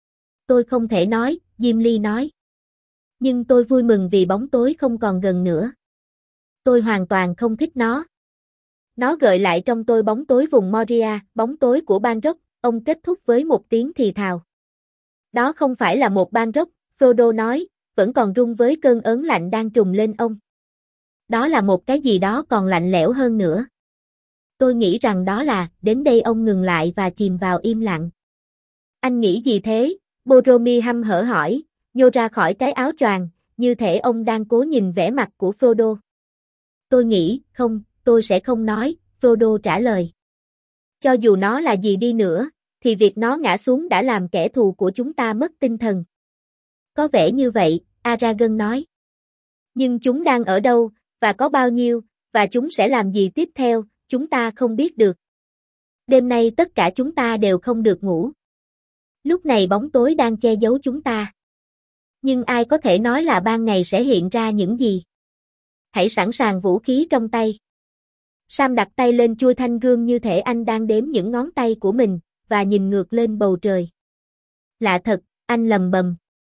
Tôi không thể nói, Gimli nói. Nhưng tôi vui mừng vì bóng tối không còn gần nữa. Tôi hoàn toàn không thích nó. Nó gợi lại trong tôi bóng tối vùng Moria, bóng tối của Balrog, ông kết thúc với một tiếng thì thào. Đó không phải là một Balrog, Frodo nói, vẫn còn run với cơn ớn lạnh đang trùng lên ông. Đó là một cái gì đó còn lạnh lẽo hơn nữa. Tôi nghĩ rằng đó là, đến đây ông ngừng lại và chìm vào im lặng. Anh nghĩ gì thế? Boromir hăm hở hỏi, nhô ra khỏi cái áo choàng, như thể ông đang cố nhìn vẻ mặt của Frodo. Tôi nghĩ, không, tôi sẽ không nói, Frodo trả lời. Cho dù nó là gì đi nữa, thì việc nó ngã xuống đã làm kẻ thù của chúng ta mất tinh thần. Có vẻ như vậy, Aragorn nói. Nhưng chúng đang ở đâu, và có bao nhiêu, và chúng sẽ làm gì tiếp theo, chúng ta không biết được. Đêm nay tất cả chúng ta đều không được ngủ. Lúc này bóng tối đang che giấu chúng ta. Nhưng ai có thể nói là ban ngày sẽ hiện ra những gì? Hãy sẵn sàng vũ khí trong tay. Sam đặt tay lên chuôi thanh gươm như thể anh đang đếm những ngón tay của mình, và nhìn ngược lên bầu trời. Lạ thật, anh lầm bầm.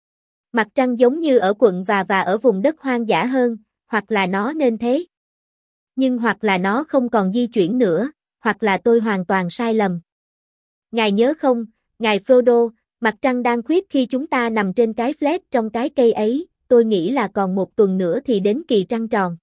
Mặt trăng giống như ở quận và ở vùng đất hoang dã hơn, hoặc là nó nên thế. Nhưng hoặc là nó không còn di chuyển nữa, hoặc là tôi hoàn toàn sai lầm. Ngài nhớ không, ngài Frodo, mặt trăng đang khuyết khi chúng ta nằm trên cái flet trong cái cây ấy, tôi nghĩ là còn một tuần nữa thì đến kỳ trăng tròn.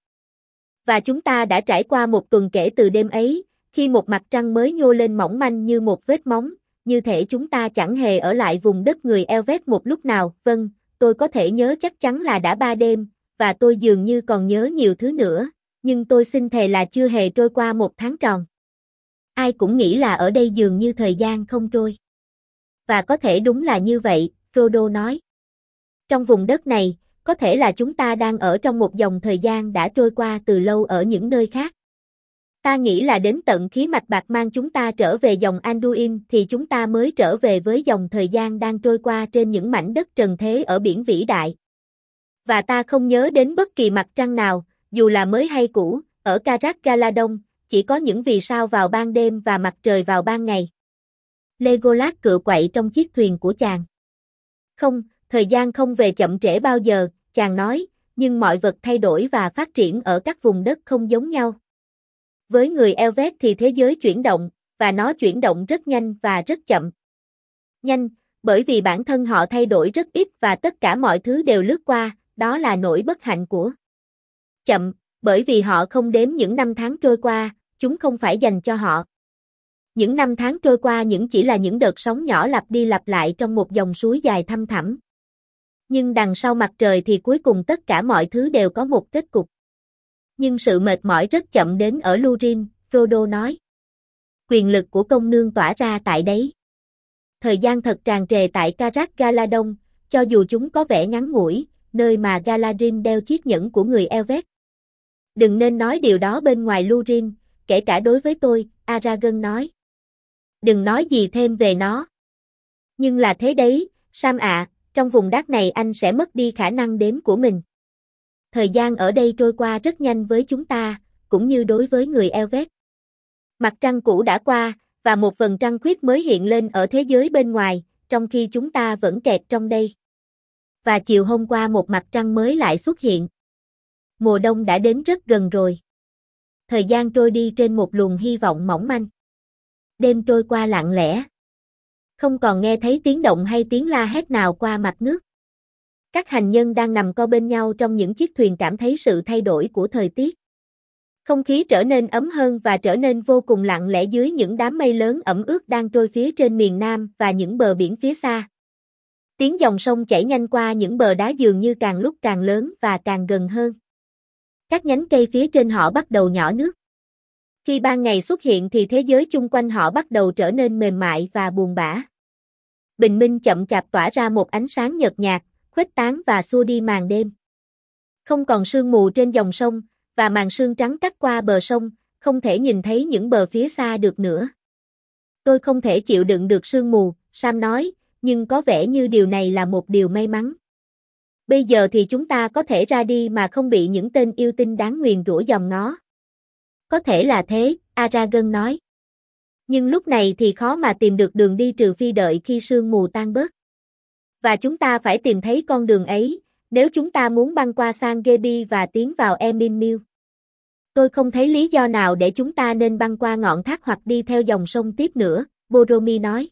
Và chúng ta đã trải qua một tuần kể từ đêm ấy, khi một mặt trăng mới nhô lên mỏng manh như một vết móng, như thể chúng ta chẳng hề ở lại vùng đất người Elvet một lúc nào. Vâng, tôi có thể nhớ chắc chắn là đã 3 đêm, và tôi dường như còn nhớ nhiều thứ nữa, nhưng tôi xin thề là chưa hề trôi qua một tháng tròn. Ai cũng nghĩ là ở đây dường như thời gian không trôi. Và có thể đúng là như vậy, Frodo nói. Trong vùng đất này, có thể là chúng ta đang ở trong một dòng thời gian đã trôi qua từ lâu ở những nơi khác. Ta nghĩ là đến tận khí mạch bạc mang chúng ta trở về dòng Anduin thì chúng ta mới trở về với dòng thời gian đang trôi qua trên những mảnh đất trần thế ở biển vĩ đại. Và ta không nhớ đến bất kỳ mặt trăng nào, dù là mới hay cũ, ở Carak Galadon, chỉ có những vì sao vào ban đêm và mặt trời vào ban ngày. Legolas cựa quậy trong chiếc thuyền của chàng. Không, thời gian không về chậm trễ bao giờ, chàng nói, nhưng mọi vật thay đổi và phát triển ở các vùng đất không giống nhau. Với người Elvet thì thế giới chuyển động, và nó chuyển động rất nhanh và rất chậm. Nhanh, bởi vì bản thân họ thay đổi rất ít và tất cả mọi thứ đều lướt qua, đó là nỗi bất hạnh của. Chậm, bởi vì họ không đếm những năm tháng trôi qua, chúng không phải dành cho họ. Những năm tháng trôi qua những chỉ là những đợt sóng nhỏ lặp đi lặp lại trong một dòng suối dài thăm thẳm. Nhưng đằng sau mặt trời thì cuối cùng tất cả mọi thứ đều có một kết cục. Nhưng sự mệt mỏi rất chậm đến ở Lúrin, Frodo nói. Quyền lực của công nương tỏa ra tại đấy. Thời gian thật tràn trề tại Carak Galadon, cho dù chúng có vẻ ngắn ngủi, nơi mà Galadrin đeo chiếc nhẫn của người Elvet. Đừng nên nói điều đó bên ngoài Lúrin, kể cả đối với tôi, Aragorn nói. Đừng nói gì thêm về nó. Nhưng là thế đấy, Sam ạ, trong vùng đất này anh sẽ mất đi khả năng đếm của mình. Thời gian ở đây trôi qua rất nhanh với chúng ta, cũng như đối với người Elvet. Mặt trăng cũ đã qua, và một vầng trăng khuyết mới hiện lên ở thế giới bên ngoài, trong khi chúng ta vẫn kẹt trong đây. Và chiều hôm qua một mặt trăng mới lại xuất hiện. Mùa đông đã đến rất gần rồi. Thời gian trôi đi trên một luồng hy vọng mỏng manh. Đêm trôi qua lặng lẽ. Không còn nghe thấy tiếng động hay tiếng la hét nào qua mặt nước. Các hành nhân đang nằm co bên nhau trong những chiếc thuyền cảm thấy sự thay đổi của thời tiết. Không khí trở nên ấm hơn và trở nên vô cùng lặng lẽ dưới những đám mây lớn ẩm ướt đang trôi phía trên miền Nam và những bờ biển phía xa. Tiếng dòng sông chảy nhanh qua những bờ đá dường như càng lúc càng lớn và càng gần hơn. Các nhánh cây phía trên họ bắt đầu nhỏ nước. Khi ban ngày xuất hiện thì thế giới chung quanh họ bắt đầu trở nên mềm mại và buồn bã. Bình minh chậm chạp tỏa ra một ánh sáng nhợt nhạt, khuếch tán và xua đi màn đêm. Không còn sương mù trên dòng sông, và màn sương trắng cắt qua bờ sông, không thể nhìn thấy những bờ phía xa được nữa. Tôi không thể chịu đựng được sương mù, Sam nói, nhưng có vẻ như điều này là một điều may mắn. Bây giờ thì chúng ta có thể ra đi mà không bị những tên yêu tinh đáng nguyền rủa dòm ngó. Có thể là thế, Aragorn nói. Nhưng lúc này thì khó mà tìm được đường đi trừ phi đợi khi sương mù tan bớt. Và chúng ta phải tìm thấy con đường ấy, nếu chúng ta muốn băng qua San Gebi và tiến vào Emin Mill. Tôi không thấy lý do nào để chúng ta nên băng qua ngọn thác hoặc đi theo dòng sông tiếp nữa, Boromir nói.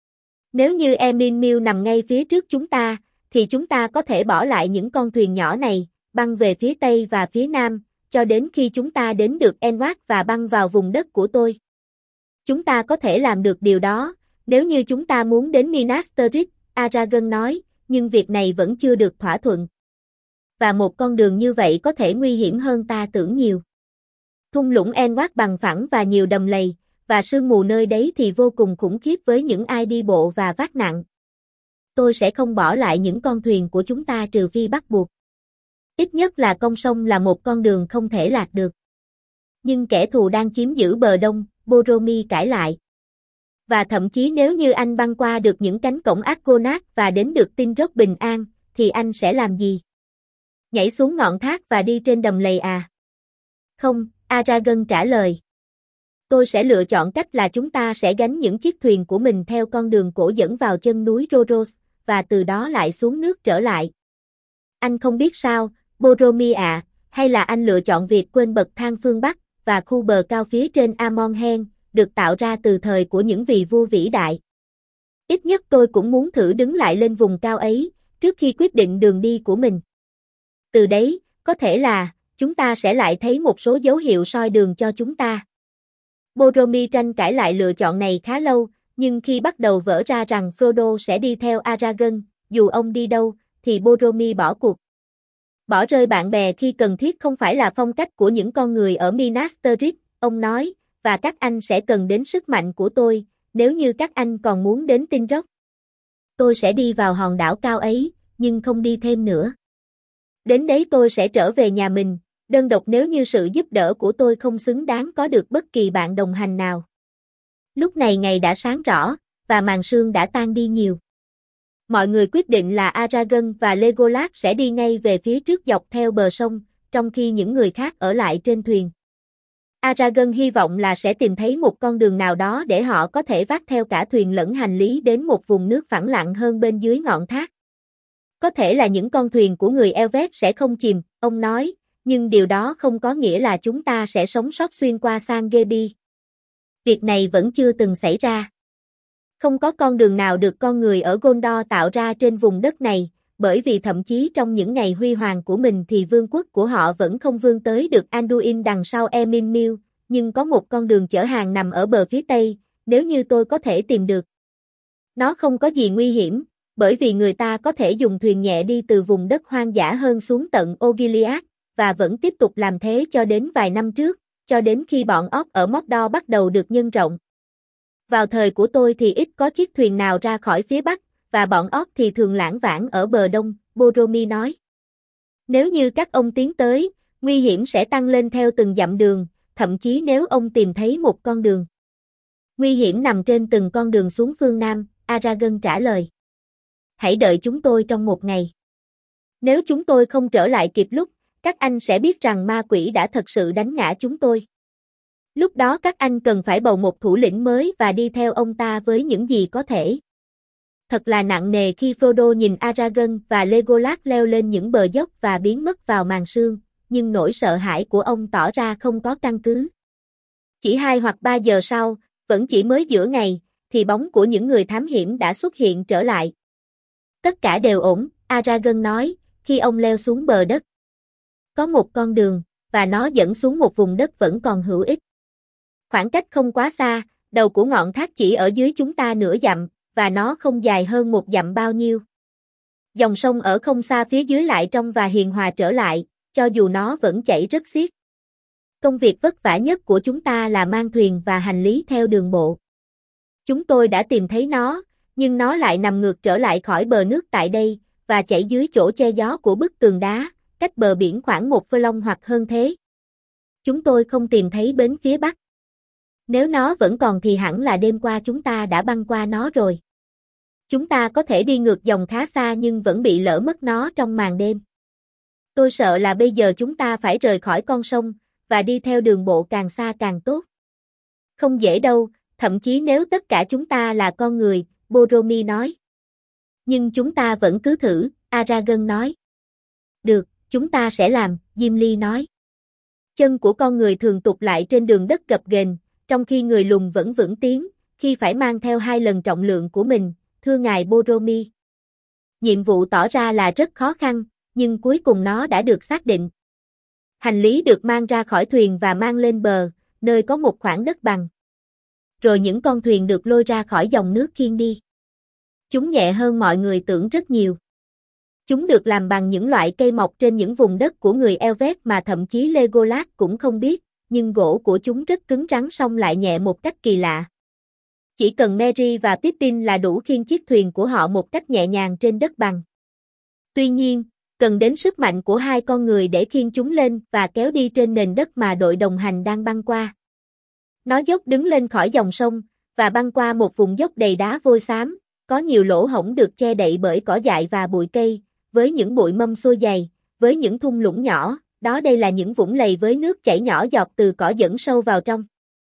Nếu như Emin Mill nằm ngay phía trước chúng ta, thì chúng ta có thể bỏ lại những con thuyền nhỏ này, băng về phía tây và phía nam, cho đến khi chúng ta đến được Enward và băng vào vùng đất của tôi. Chúng ta có thể làm được điều đó, nếu như chúng ta muốn đến Minas Tirith, Aragorn nói, nhưng việc này vẫn chưa được thỏa thuận. Và một con đường như vậy có thể nguy hiểm hơn ta tưởng nhiều. Thung lũng Enward bằng phẳng và nhiều đầm lầy, và sương mù nơi đấy thì vô cùng khủng khiếp với những ai đi bộ và vác nặng. Tôi sẽ không bỏ lại những con thuyền của chúng ta trừ phi bắt buộc. Ít nhất là con sông là một con đường không thể lạc được. Nhưng kẻ thù đang chiếm giữ bờ đông, Boromir cãi lại. Và thậm chí nếu như anh băng qua được những cánh cổng Argonath và đến được Tinrock bình an, thì anh sẽ làm gì? Nhảy xuống ngọn thác và đi trên đầm lầy à? Không, Aragorn trả lời. Tôi sẽ lựa chọn cách là chúng ta sẽ gánh những chiếc thuyền của mình theo con đường cổ dẫn vào chân núi Rhodos, và từ đó lại xuống nước trở lại. Anh không biết sao, Boromir ạ, hay là anh lựa chọn việc quên bậc thang phương Bắc, và khu bờ cao phía trên Amon Hen, được tạo ra từ thời của những vị vua vĩ đại. Ít nhất tôi cũng muốn thử đứng lại lên vùng cao ấy, trước khi quyết định đường đi của mình. Từ đấy, có thể là, chúng ta sẽ lại thấy một số dấu hiệu soi đường cho chúng ta. Boromir tranh cãi lại lựa chọn này khá lâu, nhưng khi bắt đầu vỡ ra rằng Frodo sẽ đi theo Aragorn, dù ông đi đâu, thì Boromir bỏ cuộc. Bỏ rơi bạn bè khi cần thiết không phải là phong cách của những con người ở Minas Tirith, ông nói, và các anh sẽ cần đến sức mạnh của tôi, nếu như các anh còn muốn đến Tinrock. Tôi sẽ đi vào hòn đảo cao ấy, nhưng không đi thêm nữa. Đến đấy tôi sẽ trở về nhà mình, đơn độc nếu như sự giúp đỡ của tôi không xứng đáng có được bất kỳ bạn đồng hành nào. Lúc này ngày đã sáng rõ, và màn sương đã tan đi nhiều. Mọi người quyết định là Aragorn và Legolas sẽ đi ngay về phía trước dọc theo bờ sông, trong khi những người khác ở lại trên thuyền. Aragorn hy vọng là sẽ tìm thấy một con đường nào đó để họ có thể vác theo cả thuyền lẫn hành lý đến một vùng nước phẳng lặng hơn bên dưới ngọn thác. Có thể là những con thuyền của người Elvet sẽ không chìm, ông nói, nhưng điều đó không có nghĩa là chúng ta sẽ sống sót xuyên qua San Gebi. Việc này vẫn chưa từng xảy ra. Không có con đường nào được con người ở Gondor tạo ra trên vùng đất này, bởi vì thậm chí trong những ngày huy hoàng của mình thì vương quốc của họ vẫn không vươn tới được Anduin đằng sau Emin Mill, nhưng có một con đường chở hàng nằm ở bờ phía tây, nếu như tôi có thể tìm được. Nó không có gì nguy hiểm, bởi vì người ta có thể dùng thuyền nhẹ đi từ vùng đất hoang dã hơn xuống tận Osgiliath, và vẫn tiếp tục làm thế cho đến vài năm trước, cho đến khi bọn Orc ở Mordor bắt đầu được nhân rộng. Vào thời của tôi thì ít có chiếc thuyền nào ra khỏi phía Bắc, và bọn Orc thì thường lảng vảng ở bờ Đông, Boromir nói. Nếu như các ông tiến tới, nguy hiểm sẽ tăng lên theo từng dặm đường, thậm chí nếu ông tìm thấy một con đường. Nguy hiểm nằm trên từng con đường xuống phương Nam, Aragorn trả lời. Hãy đợi chúng tôi trong một ngày. Nếu chúng tôi không trở lại kịp lúc, các anh sẽ biết rằng ma quỷ đã thật sự đánh ngã chúng tôi. Lúc đó các anh cần phải bầu một thủ lĩnh mới và đi theo ông ta với những gì có thể. Thật là nặng nề khi Frodo nhìn Aragorn và Legolas leo lên những bờ dốc và biến mất vào màn sương, nhưng nỗi sợ hãi của ông tỏ ra không có căn cứ. Chỉ 2 hoặc 3 giờ sau, vẫn chỉ mới giữa ngày, thì bóng của những người thám hiểm đã xuất hiện trở lại. Tất cả đều ổn, Aragorn nói, khi ông leo xuống bờ đất. Có một con đường, và nó dẫn xuống một vùng đất vẫn còn hữu ích. Khoảng cách không quá xa, đầu của ngọn thác chỉ ở dưới chúng ta nửa dặm, và nó không dài hơn 1 dặm bao nhiêu. Dòng sông ở không xa phía dưới lại trong và hiền hòa trở lại, cho dù nó vẫn chảy rất xiết. Công việc vất vả nhất của chúng ta là mang thuyền và hành lý theo đường bộ. Chúng tôi đã tìm thấy nó, nhưng nó lại nằm ngược trở lại khỏi bờ nước tại đây, và chảy dưới chỗ che gió của bức tường đá, cách bờ biển khoảng 1 furlong hoặc hơn thế. Chúng tôi không tìm thấy bến phía Bắc. Nếu nó vẫn còn thì hẳn là đêm qua chúng ta đã băng qua nó rồi. Chúng ta có thể đi ngược dòng khá xa nhưng vẫn bị lỡ mất nó trong màn đêm. Tôi sợ là bây giờ chúng ta phải rời khỏi con sông, và đi theo đường bộ càng xa càng tốt. Không dễ đâu, thậm chí nếu tất cả chúng ta là con người, Boromir nói. Nhưng chúng ta vẫn cứ thử, Aragorn nói. Được, chúng ta sẽ làm, Gimli nói. Chân của con người thường tụt lại trên đường đất gập ghềnh, trong khi người lùn vẫn vững tiến, khi phải mang theo 2 lần trọng lượng của mình, thưa ngài Boromir. Nhiệm vụ tỏ ra là rất khó khăn, nhưng cuối cùng nó đã được xác định. Hành lý được mang ra khỏi thuyền và mang lên bờ, nơi có một khoảng đất bằng. Rồi những con thuyền được lôi ra khỏi dòng nước khiêng đi. Chúng nhẹ hơn mọi người tưởng rất nhiều. Chúng được làm bằng những loại cây mọc trên những vùng đất của người Elves mà thậm chí Legolas cũng không biết, nhưng gỗ của chúng rất cứng rắn song lại nhẹ một cách kỳ lạ. Chỉ cần Merry và Pippin là đủ khiêng chiếc thuyền của họ một cách nhẹ nhàng trên đất bằng. Tuy nhiên, cần đến sức mạnh của 2 con người để khiêng chúng lên và kéo đi trên nền đất mà đội đồng hành đang băng qua. Nó dốc đứng lên khỏi dòng sông, và băng qua một vùng dốc đầy đá vôi xám, có nhiều lỗ hổng được che đậy bởi cỏ dại và bụi cây, với những bụi mâm xôi dày, với những thung lũng nhỏ, đây là những vũng lầy với nước chảy nhỏ giọt từ cỏ dẫn sâu vào trong.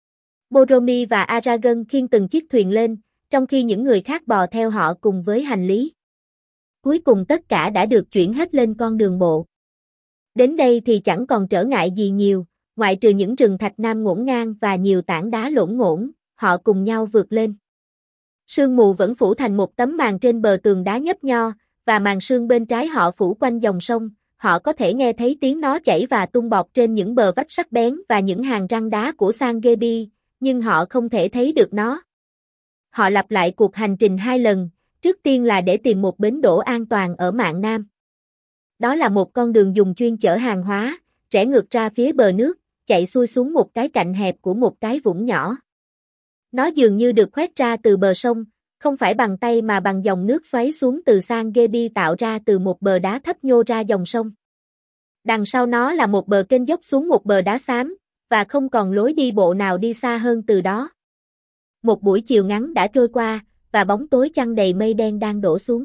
Boromir và Aragorn khiêng từng chiếc thuyền lên, trong khi những người khác bò theo họ cùng với hành lý. Cuối cùng tất cả đã được chuyển hết lên con đường bộ. Đến đây thì chẳng còn trở ngại gì nhiều, ngoại trừ những rừng thạch nam ngổn ngang và nhiều tảng đá lổn ngổn, họ cùng nhau vượt lên. Sương mù vẫn phủ thành một tấm màn trên bờ tường đá nhấp nho, và màn sương bên trái họ phủ quanh dòng sông, họ có thể nghe thấy tiếng nó chảy và tung bọt trên những bờ vách sắc bén và những hàng răng đá của Sanghebi, nhưng họ không thể thấy được nó. Họ lặp lại cuộc hành trình 2 lần, trước tiên là để tìm một bến đỗ an toàn ở mạn Nam. Đó là một con đường dùng chuyên chở hàng hóa, rẽ ngược ra phía bờ nước, chạy xuôi xuống một cái cạnh hẹp của một cái vũng nhỏ. Nó dường như được khoét ra từ bờ sông, không phải bằng tay mà bằng dòng nước xoáy xuống từ Sanghebi tạo ra từ một bờ đá thấp nhô ra dòng sông. Đằng sau nó là một bờ kênh dốc xuống một bờ đá xám, và không còn lối đi bộ nào đi xa hơn từ đó. Một buổi chiều ngắn đã trôi qua, và bóng tối chăn đầy mây đen đang đổ xuống.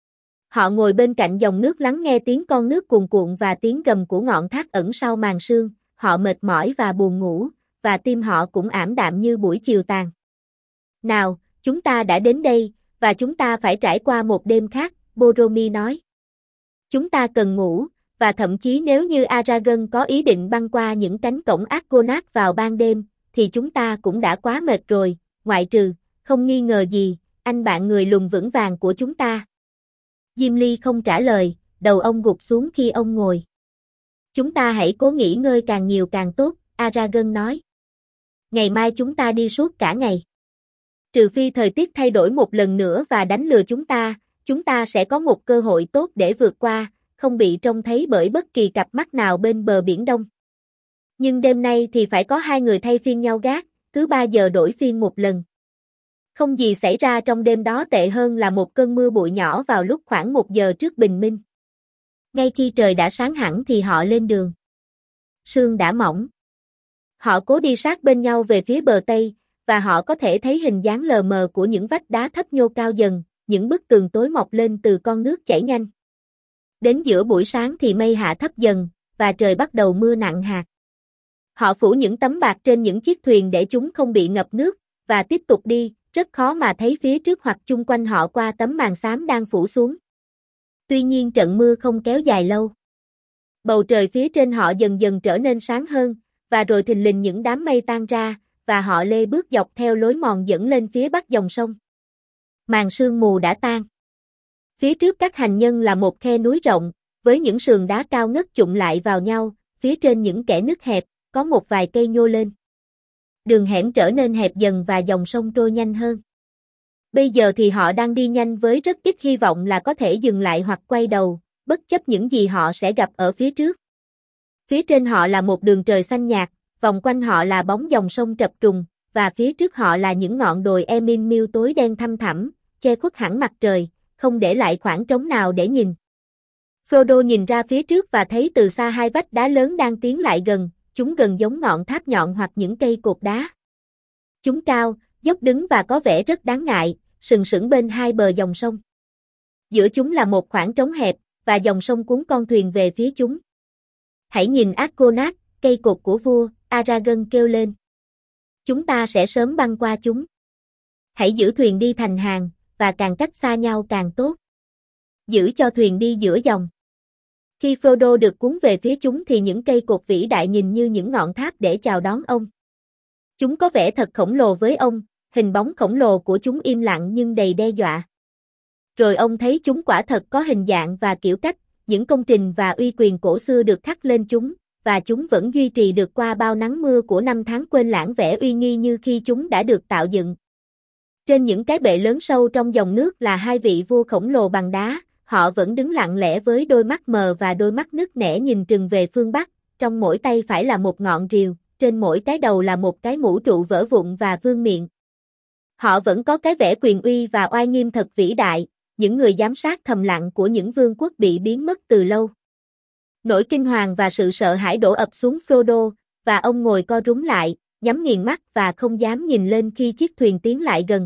Họ ngồi bên cạnh dòng nước lắng nghe tiếng con nước cuồn cuộn và tiếng gầm của ngọn thác ẩn sau màn sương, họ mệt mỏi và buồn ngủ, và tim họ cũng ảm đạm như buổi chiều tàn. Nào, chúng ta đã đến đây, và chúng ta phải trải qua một đêm khác, Boromir nói. Chúng ta cần ngủ, và thậm chí nếu như Aragorn có ý định băng qua những cánh cổng Argonath vào ban đêm, thì chúng ta cũng đã quá mệt rồi, ngoại trừ, không nghi ngờ gì, anh bạn người lùn vững vàng của chúng ta. Gimli không trả lời, đầu ông gục xuống khi ông ngồi. Chúng ta hãy cố nghỉ ngơi càng nhiều càng tốt, Aragorn nói. Ngày mai chúng ta đi suốt cả ngày. Trừ phi thời tiết thay đổi một lần nữa và đánh lừa chúng ta sẽ có một cơ hội tốt để vượt qua, không bị trông thấy bởi bất kỳ cặp mắt nào bên bờ biển Đông. Nhưng đêm nay thì phải có 2 người thay phiên nhau gác, cứ 3 giờ đổi phiên một lần. Không gì xảy ra trong đêm đó tệ hơn là một cơn mưa bụi nhỏ vào lúc khoảng 1 giờ trước bình minh. Ngay khi trời đã sáng hẳn thì họ lên đường. Sương đã mỏng. Họ cố đi sát bên nhau về phía bờ Tây, và họ có thể thấy hình dáng lờ mờ của những vách đá thấp nhô cao dần, những bức tường tối mọc lên từ con nước chảy nhanh. Đến giữa buổi sáng thì mây hạ thấp dần, và trời bắt đầu mưa nặng hạt. Họ phủ những tấm bạc trên những chiếc thuyền để chúng không bị ngập nước, và tiếp tục đi, rất khó mà thấy phía trước hoặc chung quanh họ qua tấm màn xám đang phủ xuống. Tuy nhiên trận mưa không kéo dài lâu. Bầu trời phía trên họ dần dần trở nên sáng hơn, và rồi thình lình những đám mây tan ra, và họ lê bước dọc theo lối mòn dẫn lên phía bắc dòng sông. Màn sương mù đã tan. Phía trước các hành nhân là một khe núi rộng, với những sườn đá cao ngất chụm lại vào nhau, phía trên những kẽ nứt hẹp, có một vài cây nhô lên. Đường hẻm trở nên hẹp dần và dòng sông trôi nhanh hơn. Bây giờ thì họ đang đi nhanh với rất ít hy vọng là có thể dừng lại hoặc quay đầu, bất chấp những gì họ sẽ gặp ở phía trước. Phía trên họ là một đường trời xanh nhạt, vòng quanh họ là bóng dòng sông trập trùng, và phía trước họ là những ngọn đồi Emyn tối đen thăm thẳm, che khuất hẳn mặt trời, không để lại khoảng trống nào để nhìn. Frodo nhìn ra phía trước và thấy từ xa 2 vách đá lớn đang tiến lại gần, chúng gần giống ngọn tháp nhọn hoặc những cây cột đá. Chúng cao, dốc đứng và có vẻ rất đáng ngại, sừng sững bên 2 bờ dòng sông. Giữa chúng là một khoảng trống hẹp, và dòng sông cuốn con thuyền về phía chúng. Hãy nhìn Argonath, cây cột của vua, Aragorn kêu lên. Chúng ta sẽ sớm băng qua chúng. Hãy giữ thuyền đi thành hàng, và càng cách xa nhau càng tốt. Giữ cho thuyền đi giữa dòng. Khi Frodo được cuốn về phía chúng thì những cây cột vĩ đại nhìn như những ngọn tháp để chào đón ông. Chúng có vẻ thật khổng lồ với ông, hình bóng khổng lồ của chúng im lặng nhưng đầy đe dọa. Rồi ông thấy chúng quả thật có hình dạng và kiểu cách, những công trình và uy quyền cổ xưa được khắc lên chúng, và chúng vẫn duy trì được qua bao nắng mưa của năm tháng quên lãng vẻ uy nghi như khi chúng đã được tạo dựng. Trên những cái bệ lớn sâu trong dòng nước là hai vị vua khổng lồ bằng đá, họ vẫn đứng lặng lẽ với đôi mắt mờ và đôi mắt nứt nẻ nhìn trừng về phương Bắc, trong mỗi tay phải là một ngọn rìu, trên mỗi cái đầu là một cái mũ trụ vỡ vụn và vương miện. Họ vẫn có cái vẻ quyền uy và oai nghiêm thật vĩ đại, những người giám sát thầm lặng của những vương quốc bị biến mất từ lâu. Nỗi kinh hoàng và sự sợ hãi đổ ập xuống Frodo, và ông ngồi co rúm lại, nhắm nghiền mắt và không dám nhìn lên khi chiếc thuyền tiến lại gần.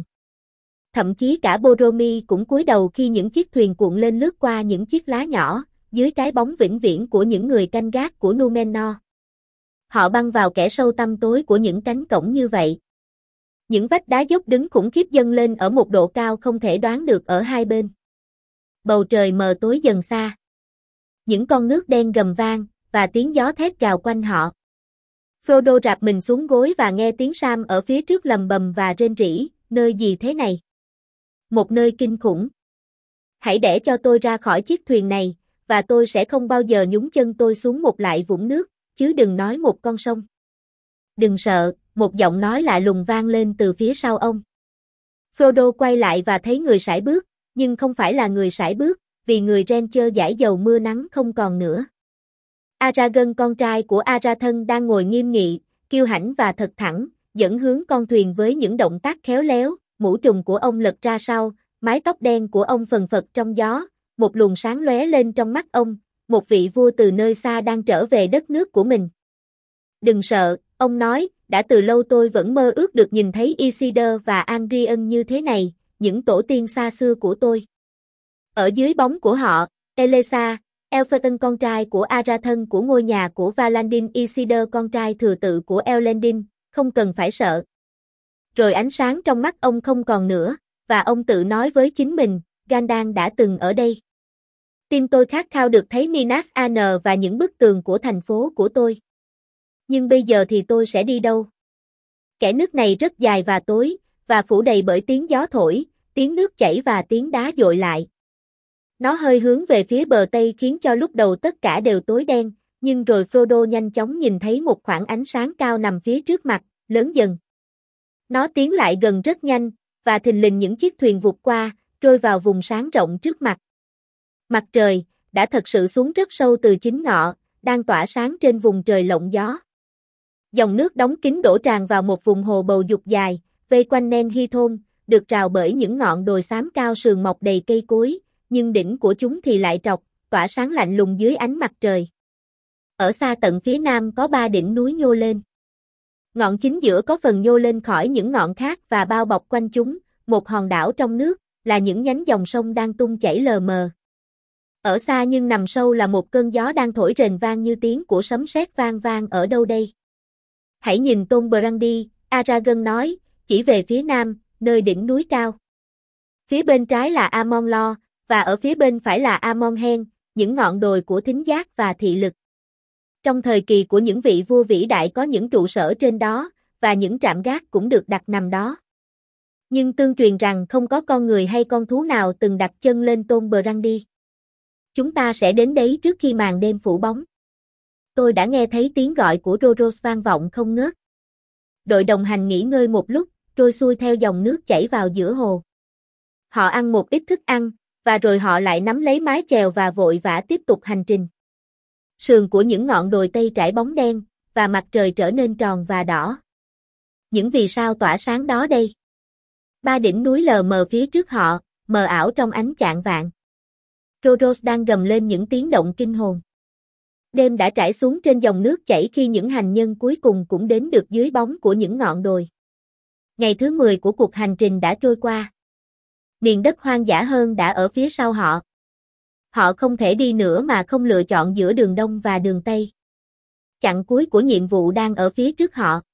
Thậm chí cả Boromir cũng cúi đầu khi những chiếc thuyền cuộn lên lướt qua những chiếc lá nhỏ, dưới cái bóng vĩnh viễn của những người canh gác của Númenor. Họ băng vào kẽ sâu tăm tối của những cánh cổng như vậy. Những vách đá dốc đứng khủng khiếp dâng lên ở một độ cao không thể đoán được ở hai bên. Bầu trời mờ tối dần xa. Những con nước đen gầm vang, và tiếng gió thét gào quanh họ. Frodo rạp mình xuống gối và nghe tiếng Sam ở phía trước lầm bầm và rên rỉ, nơi gì thế này? Một nơi kinh khủng. Hãy để cho tôi ra khỏi chiếc thuyền này, và tôi sẽ không bao giờ nhúng chân tôi xuống một lại vũng nước, chứ đừng nói một con sông. Đừng sợ, một giọng nói lạ lùng vang lên từ phía sau ông. Frodo quay lại và thấy người sải bước, nhưng không phải là người sải bước, vì người Ranger dải dầu mưa nắng không còn nữa. Aragorn con trai của Arathorn đang ngồi nghiêm nghị, kiêu hãnh và thật thẳng, dẫn hướng con thuyền với những động tác khéo léo, mũ trùm của ông lật ra sau, mái tóc đen của ông phần phật trong gió, một luồng sáng lóe lên trong mắt ông, một vị vua từ nơi xa đang trở về đất nước của mình. Đừng sợ, ông nói, đã từ lâu tôi vẫn mơ ước được nhìn thấy Isildur và Angrion như thế này, những tổ tiên xa xưa của tôi. Ở dưới bóng của họ, Elessa, Elphaton con trai của Arathorn của ngôi nhà của Valandin, Isildur con trai thừa tự của Elendil, không cần phải sợ. Rồi ánh sáng trong mắt ông không còn nữa, và ông tự nói với chính mình, Gandalf đã từng ở đây. Tim tôi khát khao được thấy Minas Anne và những bức tường của thành phố của tôi. Nhưng bây giờ thì tôi sẽ đi đâu? Kẽ nước này rất dài và tối, và phủ đầy bởi tiếng gió thổi, tiếng nước chảy và tiếng đá dội lại. Nó hơi hướng về phía bờ Tây khiến cho lúc đầu tất cả đều tối đen, nhưng rồi Frodo nhanh chóng nhìn thấy một khoảng ánh sáng cao nằm phía trước mặt, lớn dần. Nó tiến lại gần rất nhanh, và thình lình những chiếc thuyền vụt qua, trôi vào vùng sáng rộng trước mặt. Mặt trời, đã thật sự xuống rất sâu từ chính ngọ, đang tỏa sáng trên vùng trời lộng gió. Dòng nước đóng kín đổ tràn vào một vùng hồ bầu dục dài, vây quanh Nen Hi Thôn, được rào bởi những ngọn đồi xám cao sườn mọc đầy cây cối, nhưng đỉnh của chúng thì lại trọc, tỏa sáng lạnh lùng dưới ánh mặt trời. Ở xa tận phía nam có 3 đỉnh núi nhô lên. Ngọn chính giữa có phần nhô lên khỏi những ngọn khác và bao bọc quanh chúng, một hòn đảo trong nước, là những nhánh dòng sông đang tung chảy lờ mờ. Ở xa nhưng nằm sâu là một cơn gió đang thổi rền vang như tiếng của sấm sét vang vang ở đâu đây. Hãy nhìn Tom Brandy, Aragorn nói, chỉ về phía nam, nơi đỉnh núi cao. Phía bên trái là Amon Lo, và ở phía bên phải là Amon Hen, những ngọn đồi của thính giác và thị lực. Trong thời kỳ của những vị vua vĩ đại có những trụ sở trên đó, và những trạm gác cũng được đặt nằm đó. Nhưng tương truyền rằng không có con người hay con thú nào từng đặt chân lên Tom Brandy. Chúng ta sẽ đến đấy trước khi màn đêm phủ bóng. Tôi đã nghe thấy tiếng gọi của Roros vang vọng không ngớt. Đội đồng hành nghỉ ngơi một lúc, trôi xuôi theo dòng nước chảy vào giữa hồ. Họ ăn một ít thức ăn, và rồi họ lại nắm lấy mái chèo và vội vã tiếp tục hành trình. Sườn của những ngọn đồi tây trải bóng đen, và mặt trời trở nên tròn và đỏ. Những vì sao tỏa sáng đó đây? 3 đỉnh núi lờ mờ phía trước họ, mờ ảo trong ánh chạng vạng. Roros đang gầm lên những tiếng động kinh hồn. Đêm đã trải xuống trên dòng nước chảy khi những hành nhân cuối cùng cũng đến được dưới bóng của những ngọn đồi. Ngày thứ 10 của cuộc hành trình đã trôi qua. Miền đất hoang dã hơn đã ở phía sau họ. Họ không thể đi nữa mà không lựa chọn giữa đường Đông và đường Tây. Chặng cuối của nhiệm vụ đang ở phía trước họ.